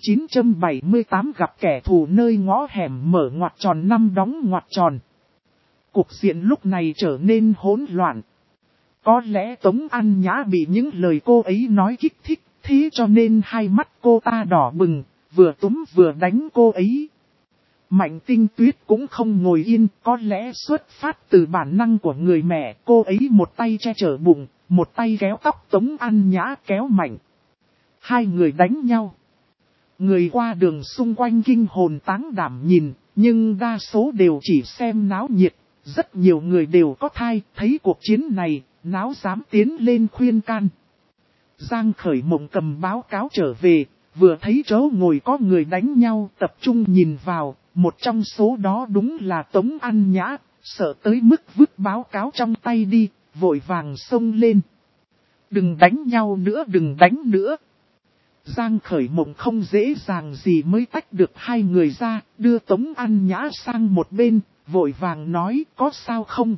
A: 2978 gặp kẻ thù nơi ngõ hẻm mở ngoặc tròn năm đóng ngoặc tròn. Cục diện lúc này trở nên hỗn loạn. Có lẽ Tống An Nhã bị những lời cô ấy nói kích thích, thế cho nên hai mắt cô ta đỏ bừng, vừa túm vừa đánh cô ấy. Mạnh Tinh Tuyết cũng không ngồi yên, có lẽ xuất phát từ bản năng của người mẹ, cô ấy một tay che chở bụng, một tay kéo tóc Tống An Nhã kéo Mạnh. Hai người đánh nhau. Người qua đường xung quanh kinh hồn táng đảm nhìn, nhưng đa số đều chỉ xem náo nhiệt. Rất nhiều người đều có thai, thấy cuộc chiến này, náo dám tiến lên khuyên can. Giang Khởi Mộng cầm báo cáo trở về, vừa thấy chỗ ngồi có người đánh nhau, tập trung nhìn vào, một trong số đó đúng là Tống An Nhã, sợ tới mức vứt báo cáo trong tay đi, vội vàng xông lên. Đừng đánh nhau nữa, đừng đánh nữa. Giang Khởi Mộng không dễ dàng gì mới tách được hai người ra, đưa Tống An Nhã sang một bên, vội vàng nói có sao không?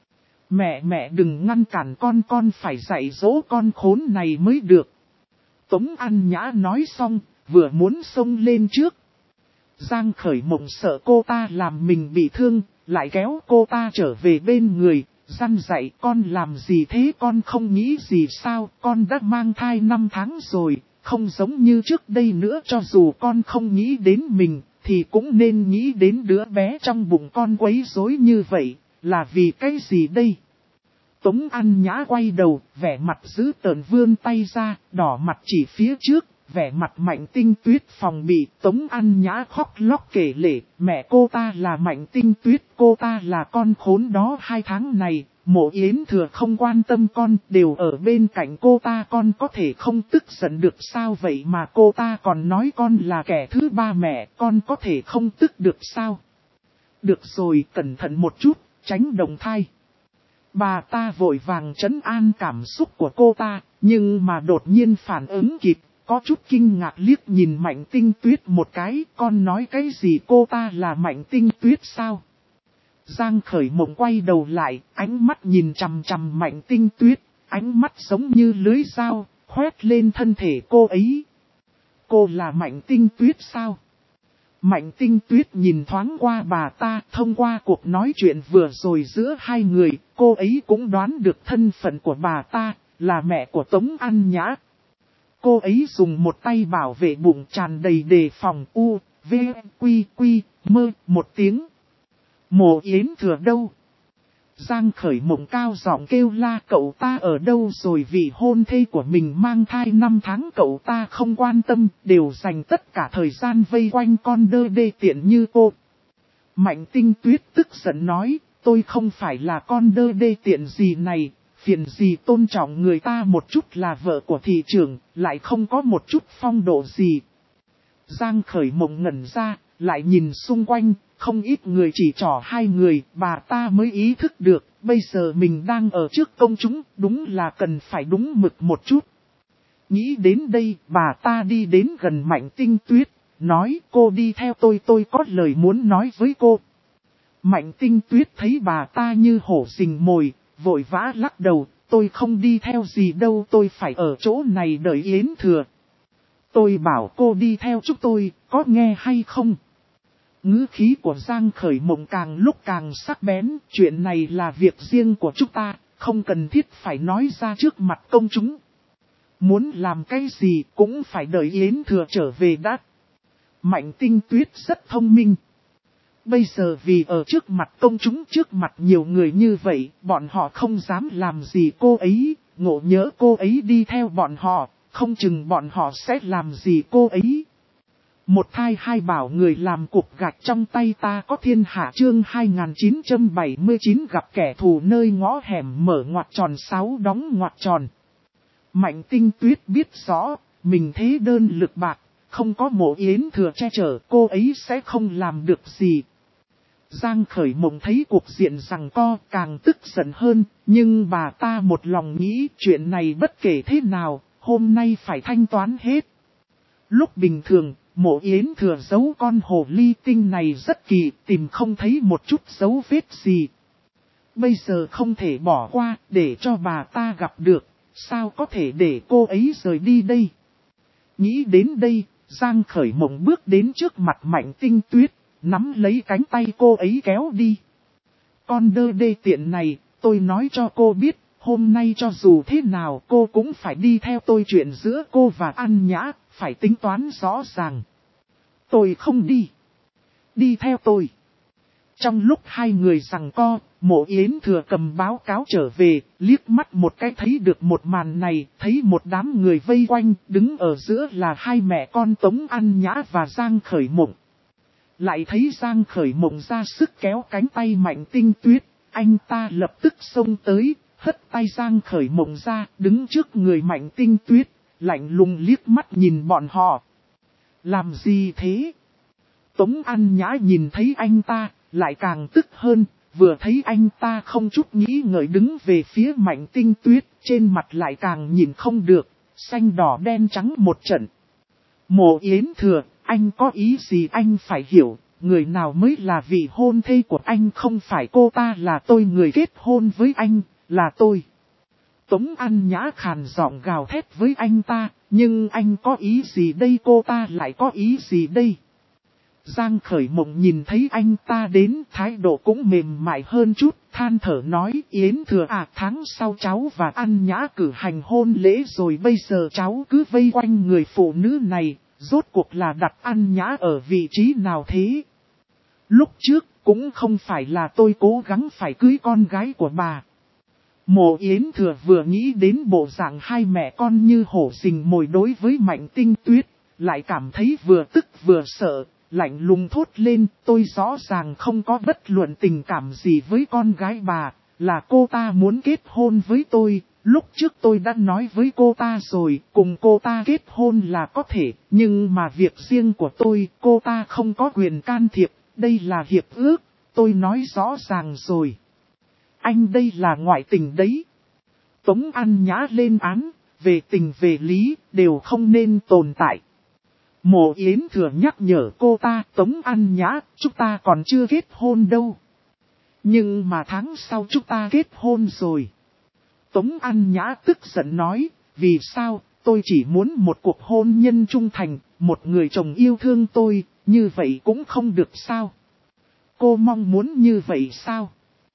A: Mẹ đừng ngăn cản con phải dạy dỗ con khốn này mới được. Tống An Nhã nói xong, vừa muốn xông lên trước. Giang Khởi Mộng sợ cô ta làm mình bị thương, lại kéo cô ta trở về bên người, răn dạy con làm gì thế, con không nghĩ gì sao, con đã mang thai 5 tháng rồi, không giống như trước đây nữa, cho dù con không nghĩ đến mình, thì cũng nên nghĩ đến đứa bé trong bụng con quấy rối như vậy, là vì cái gì đây? Tống An Nhã quay đầu, vẻ mặt dữ tợn vươn tay ra, đỏ mặt chỉ phía trước, vẻ mặt Mạnh Tinh Tuyết phòng bị. Tống An Nhã khóc lóc kể lể, mẹ cô ta là Mạnh Tinh Tuyết, cô ta là con khốn đó. 2 tháng này, Mộ Yến Thừa không quan tâm con, đều ở bên cạnh cô ta, con có thể không tức giận được sao? Vậy mà cô ta còn nói con là kẻ thứ ba, mẹ, con có thể không tức được sao? Được rồi, cẩn thận một chút, tránh động thai. Bà ta vội vàng trấn an cảm xúc của cô ta, nhưng mà đột nhiên phản ứng kịp, có chút kinh ngạc liếc nhìn Mạnh Tinh Tuyết một cái, con nói cái gì, cô ta là Mạnh Tinh Tuyết sao? Giang Khởi Mộng quay đầu lại, ánh mắt nhìn chằm chằm Mạnh Tinh Tuyết, ánh mắt giống như lưới dao, khoét lên thân thể cô ấy. Cô là Mạnh Tinh Tuyết sao? Mạnh Tinh Tuyết nhìn thoáng qua bà ta, thông qua cuộc nói chuyện vừa rồi giữa hai người, cô ấy cũng đoán được thân phận của bà ta, là mẹ của Tống An Nhã. Cô ấy dùng một tay bảo vệ bụng tràn đầy đề phòng, u, v, quy, mơ, một tiếng. Mộ Yến Thừa đâu? Giang Khởi Mộng cao giọng kêu la, cậu ta ở đâu rồi? Vì hôn thê của mình mang thai 5 tháng cậu ta không quan tâm, đều dành tất cả thời gian vây quanh con đơ đê tiện như cô. Mạnh Tinh Tuyết tức giận nói, tôi không phải là con đơ đê tiện gì này, phiền gì tôn trọng người ta một chút, là vợ của thị trưởng, lại không có một chút phong độ gì. Giang Khởi Mộng ngẩn ra, lại nhìn xung quanh, không ít người chỉ trỏ hai người, bà ta mới ý thức được, bây giờ mình đang ở trước công chúng, đúng là cần phải đúng mực một chút. Nghĩ đến đây, bà ta đi đến gần Mạnh Tinh Tuyết, nói, cô đi theo tôi có lời muốn nói với cô. Mạnh Tinh Tuyết thấy bà ta như hổ rình mồi, vội vã lắc đầu, tôi không đi theo gì đâu, tôi phải ở chỗ này đợi Yến Thừa. Tôi bảo cô đi theo chúng tôi, có nghe hay không? Ngữ khí của Giang Khởi Mộng càng lúc càng sắc bén, chuyện này là việc riêng của chúng ta, không cần thiết phải nói ra trước mặt công chúng. Muốn làm cái gì cũng phải đợi Yến Thừa trở về đã. Mạnh Tinh Tuyết rất thông minh. Bây giờ vì ở trước mặt công chúng, trước mặt nhiều người như vậy, bọn họ không dám làm gì cô ấy, ngộ nhớ cô ấy đi theo bọn họ, không chừng bọn họ sẽ làm gì cô ấy. Một thai hai bảo người làm cục gạch trong tay ta có thiên hạ chương 2979 gặp kẻ thù nơi ngõ hẻm mở ngoặc tròn 6 đóng ngoặc tròn. Mạnh Tinh Tuyết biết rõ, mình thế đơn lực bạc, không có Mộ Yến Thừa che chở cô ấy sẽ không làm được gì. Giang Khởi Mộng thấy cuộc diện giằng co càng tức giận hơn, nhưng bà ta một lòng nghĩ chuyện này bất kể thế nào, hôm nay phải thanh toán hết. Lúc bình thường, Mộ Yến Thừa giấu con hồ ly tinh này rất kỳ, tìm không thấy một chút dấu vết gì. Bây giờ không thể bỏ qua để cho bà ta gặp được, sao có thể để cô ấy rời đi đây. Nghĩ đến đây, Giang Khởi Mộng bước đến trước mặt Mạnh Tinh Tuyết, nắm lấy cánh tay cô ấy kéo đi. Con đơ đê tiện này, tôi nói cho cô biết, hôm nay cho dù thế nào cô cũng phải đi theo tôi, chuyện giữa cô và An Nhã, phải tính toán rõ ràng. Tôi không đi. Đi theo tôi. Trong lúc hai người giằng co, Mộ Yến Thừa cầm báo cáo trở về, liếc mắt một cái thấy được một màn này, thấy một đám người vây quanh, đứng ở giữa là hai mẹ con Tống An Nhã và Giang Khởi Mộng. Lại thấy Giang Khởi Mộng ra sức kéo cánh tay Mạnh Tinh Tuyết, anh ta lập tức xông tới, hất tay Giang Khởi Mộng ra, đứng trước người Mạnh Tinh Tuyết, lạnh lùng liếc mắt nhìn bọn họ. Làm gì thế? Tống An Nhã nhìn thấy anh ta, lại càng tức hơn, vừa thấy anh ta không chút nghĩ ngợi đứng về phía Mạnh Tinh Tuyết, trên mặt lại càng nhìn không được, xanh đỏ đen trắng một trận. Mộ Yến Thừa, anh có ý gì anh phải hiểu, người nào mới là vị hôn thê của anh, không phải cô ta, là tôi, người kết hôn với anh, là tôi. Tống An Nhã khàn giọng gào thét với anh ta, nhưng anh có ý gì đây, cô ta lại có ý gì đây? Giang Khởi Mộng nhìn thấy anh ta đến, thái độ cũng mềm mại hơn chút, than thở nói, Yến Thừa à, tháng sau cháu và An Nhã cử hành hôn lễ rồi, bây giờ cháu cứ vây quanh người phụ nữ này, rốt cuộc là đặt An Nhã ở vị trí nào thế? Lúc trước, cũng không phải là tôi cố gắng phải cưới con gái của bà. Mộ Yến Thừa vừa nghĩ đến bộ dạng hai mẹ con như hổ rình mồi đối với Mạnh Tinh Tuyết, lại cảm thấy vừa tức vừa sợ, lạnh lùng thốt lên, tôi rõ ràng không có bất luận tình cảm gì với con gái bà, là cô ta muốn kết hôn với tôi, lúc trước tôi đã nói với cô ta rồi, cùng cô ta kết hôn là có thể, nhưng mà việc riêng của tôi, cô ta không có quyền can thiệp, đây là hiệp ước, tôi nói rõ ràng rồi. Anh đây là ngoại tình đấy. Tống An Nhã lên án, về tình về lý, đều không nên tồn tại. Mộ Yến Thừa nhắc nhở cô ta, Tống An Nhã, chúng ta còn chưa kết hôn đâu. Nhưng mà tháng sau chúng ta kết hôn rồi. Tống An Nhã tức giận nói, vì sao, tôi chỉ muốn một cuộc hôn nhân trung thành, một người chồng yêu thương tôi, như vậy cũng không được sao? Cô mong muốn như vậy sao?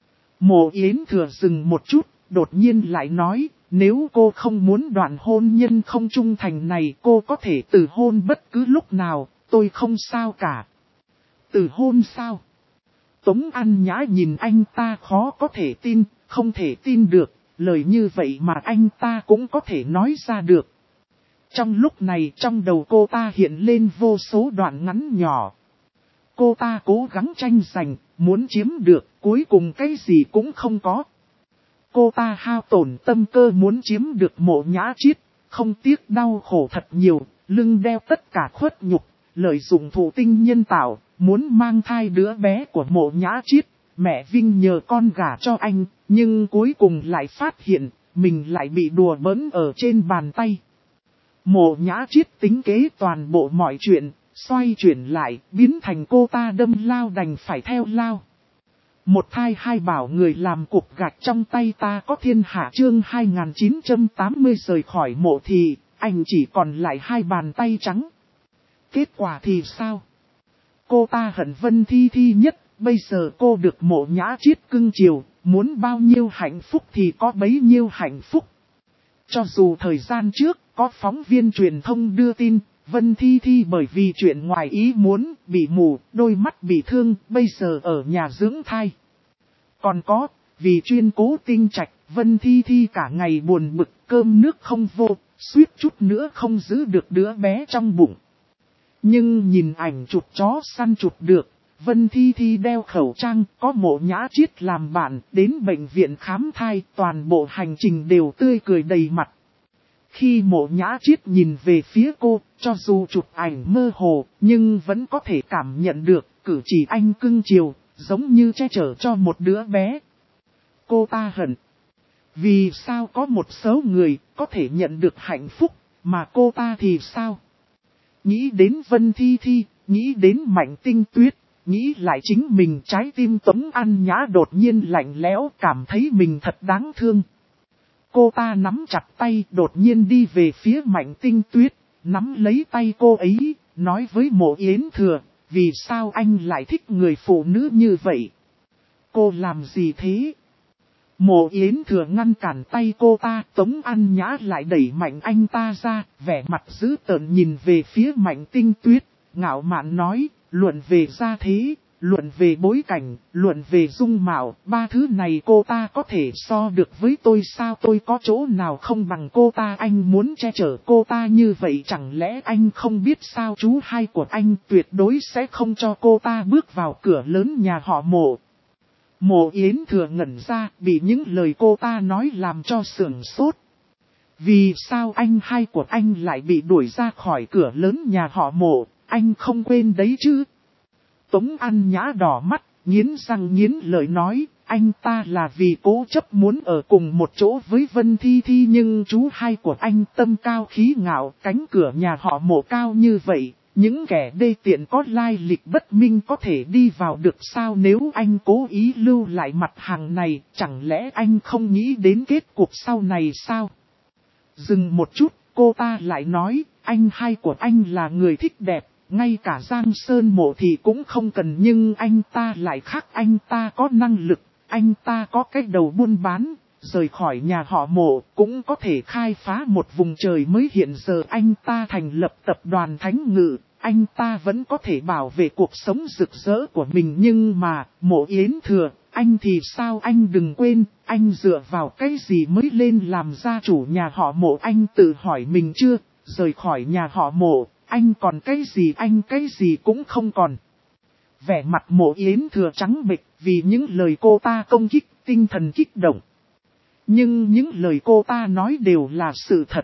A: Mộ Yến Thừa dừng một chút, đột nhiên lại nói, nếu cô không muốn đoạn hôn nhân không trung thành này, cô có thể từ hôn bất cứ lúc nào, tôi không sao cả. Từ hôn sao? Tống An Nhã nhìn anh ta khó có thể tin, không thể tin được, lời như vậy mà anh ta cũng có thể nói ra được. Trong lúc này trong đầu cô ta hiện lên vô số đoạn ngắn nhỏ. Cô ta cố gắng tranh giành, muốn chiếm được, cuối cùng cái gì cũng không có. Cô ta hao tổn tâm cơ muốn chiếm được Mộ Nhã Chiết, không tiếc đau khổ thật nhiều, lưng đeo tất cả khuất nhục, lợi dụng thụ tinh nhân tạo, muốn mang thai đứa bé của Mộ Nhã Chiết. Mẹ Vinh nhờ con gả cho anh, nhưng cuối cùng lại phát hiện, mình lại bị đùa bỡn ở trên bàn tay. Mộ Nhã Chiết tính kế toàn bộ mọi chuyện, xoay chuyển lại, biến thành cô ta đâm lao đành phải theo lao. Một thai hai bảo người làm cục gạch trong tay ta có thiên hạ chương 2980 rời khỏi mộ thì, anh chỉ còn lại hai bàn tay trắng. Kết quả thì sao? Cô ta hận Vân Thi Thi nhất, bây giờ cô được Mộ Nhã Chiết cưng chiều, muốn bao nhiêu hạnh phúc thì có bấy nhiêu hạnh phúc. Cho dù thời gian trước, có phóng viên truyền thông đưa tin, Vân Thi Thi bởi vì chuyện ngoài ý muốn, bị mù, đôi mắt bị thương, bây giờ ở nhà dưỡng thai. Còn có, vì chuyên cố tinh trạch, Vân Thi Thi cả ngày buồn bực, cơm nước không vô, suýt chút nữa không giữ được đứa bé trong bụng. Nhưng nhìn ảnh chụp chó săn chụp được, Vân Thi Thi đeo khẩu trang, có Mộ Nhã Triết làm bạn, đến bệnh viện khám thai, toàn bộ hành trình đều tươi cười đầy mặt. Khi Mộ Nhã Triết nhìn về phía cô, cho dù chụp ảnh mơ hồ, nhưng vẫn có thể cảm nhận được cử chỉ anh cưng chiều, giống như che chở cho một đứa bé. Cô ta hận. Vì sao có một số người có thể nhận được hạnh phúc, mà cô ta thì sao? Nghĩ đến Vân Thi Thi, nghĩ đến Mạnh Tinh Tuyết, nghĩ lại chính mình, trái tim Tống An Nhã đột nhiên lạnh lẽo, cảm thấy mình thật đáng thương. Cô ta nắm chặt tay, đột nhiên đi về phía Mạnh Tinh Tuyết, nắm lấy tay cô ấy, nói với Mộ Yến Thừa, vì sao anh lại thích người phụ nữ như vậy? Cô làm gì thế? Mộ Yến Thừa ngăn cản tay cô ta, Tống An Nhã lại đẩy mạnh anh ta ra, vẻ mặt dữ tợn nhìn về phía Mạnh Tinh Tuyết, ngạo mạn nói, luận về gia thế, luận về bối cảnh, luận về dung mạo, ba thứ này cô ta có thể so được với tôi sao? Tôi có chỗ nào không bằng cô ta? Anh muốn che chở cô ta như vậy, chẳng lẽ anh không biết sao? Chú hai của anh tuyệt đối sẽ không cho cô ta bước vào cửa lớn nhà họ Mộ. Mộ Yến Thừa ngẩn ra, bị những lời cô ta nói làm cho sửng sốt. Vì sao anh hai của anh lại bị đuổi ra khỏi cửa lớn nhà họ Mộ, anh không quên đấy chứ? Tống An Nhã đỏ mắt, nghiến răng nghiến lợi nói, anh ta là vì cố chấp muốn ở cùng một chỗ với Vân Thi Thi, nhưng chú hai của anh tâm cao khí ngạo, cánh cửa nhà họ Mộ cao như vậy. Những kẻ đê tiện có lai lịch bất minh có thể đi vào được sao? Nếu anh cố ý lưu lại mặt hàng này, chẳng lẽ anh không nghĩ đến kết cục sau này sao? Dừng một chút, cô ta lại nói, anh hai của anh là người thích đẹp, ngay cả Giang Sơn Mộ thì cũng không cần, nhưng anh ta lại khác, anh ta có năng lực, anh ta có cách đầu buôn bán. Rời khỏi nhà họ Mộ cũng có thể khai phá một vùng trời mới. Hiện giờ anh ta thành lập tập đoàn Thánh Ngự, anh ta vẫn có thể bảo vệ cuộc sống rực rỡ của mình. Nhưng mà, Mộ Yến Thừa, anh thì sao? Anh đừng quên, anh dựa vào cái gì mới lên làm gia chủ nhà họ Mộ? Anh tự hỏi mình chưa? Rời khỏi nhà họ Mộ, anh còn cái gì? Anh cái gì cũng không còn. Vẻ mặt Mộ Yến Thừa trắng bệch vì những lời cô ta công kích, tinh thần kích động. Nhưng những lời cô ta nói đều là sự thật.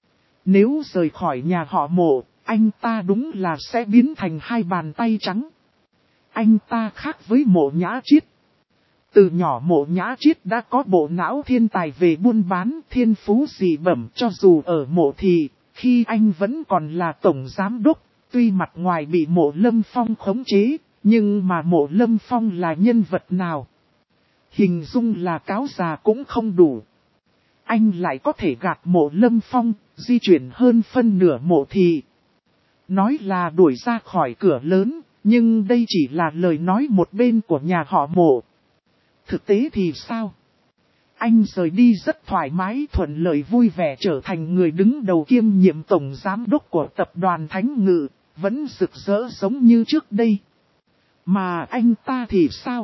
A: Nếu rời khỏi nhà họ Mộ, anh ta đúng là sẽ biến thành hai bàn tay trắng. Anh ta khác với Mộ Nhã Triết. Từ nhỏ Mộ Nhã Triết đã có bộ não thiên tài về buôn bán, thiên phú dị bẩm. Cho dù ở Mộ thì, khi anh vẫn còn là tổng giám đốc, tuy mặt ngoài bị Mộ Lâm Phong khống chế, nhưng mà Mộ Lâm Phong là nhân vật nào? Hình dung là cáo già cũng không đủ. Anh lại có thể gạt Mộ Lâm Phong, di chuyển hơn phân nửa Mộ thị. Nói là đuổi ra khỏi cửa lớn, nhưng đây chỉ là lời nói một bên của nhà họ Mộ. Thực tế thì sao? Anh rời đi rất thoải mái, thuận lợi vui vẻ, trở thành người đứng đầu kiêm nhiệm tổng giám đốc của tập đoàn Thánh Ngự, vẫn rực rỡ giống như trước đây. Mà anh ta thì sao?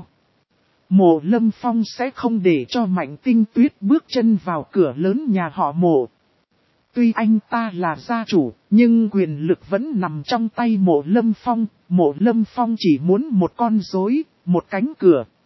A: Mộ Lâm Phong sẽ không để cho Mạnh Tinh Tuyết bước chân vào cửa lớn nhà họ Mộ. Tuy anh ta là gia chủ, nhưng quyền lực vẫn nằm trong tay Mộ Lâm Phong. Mộ Lâm Phong chỉ muốn một con rối, một cánh cửa.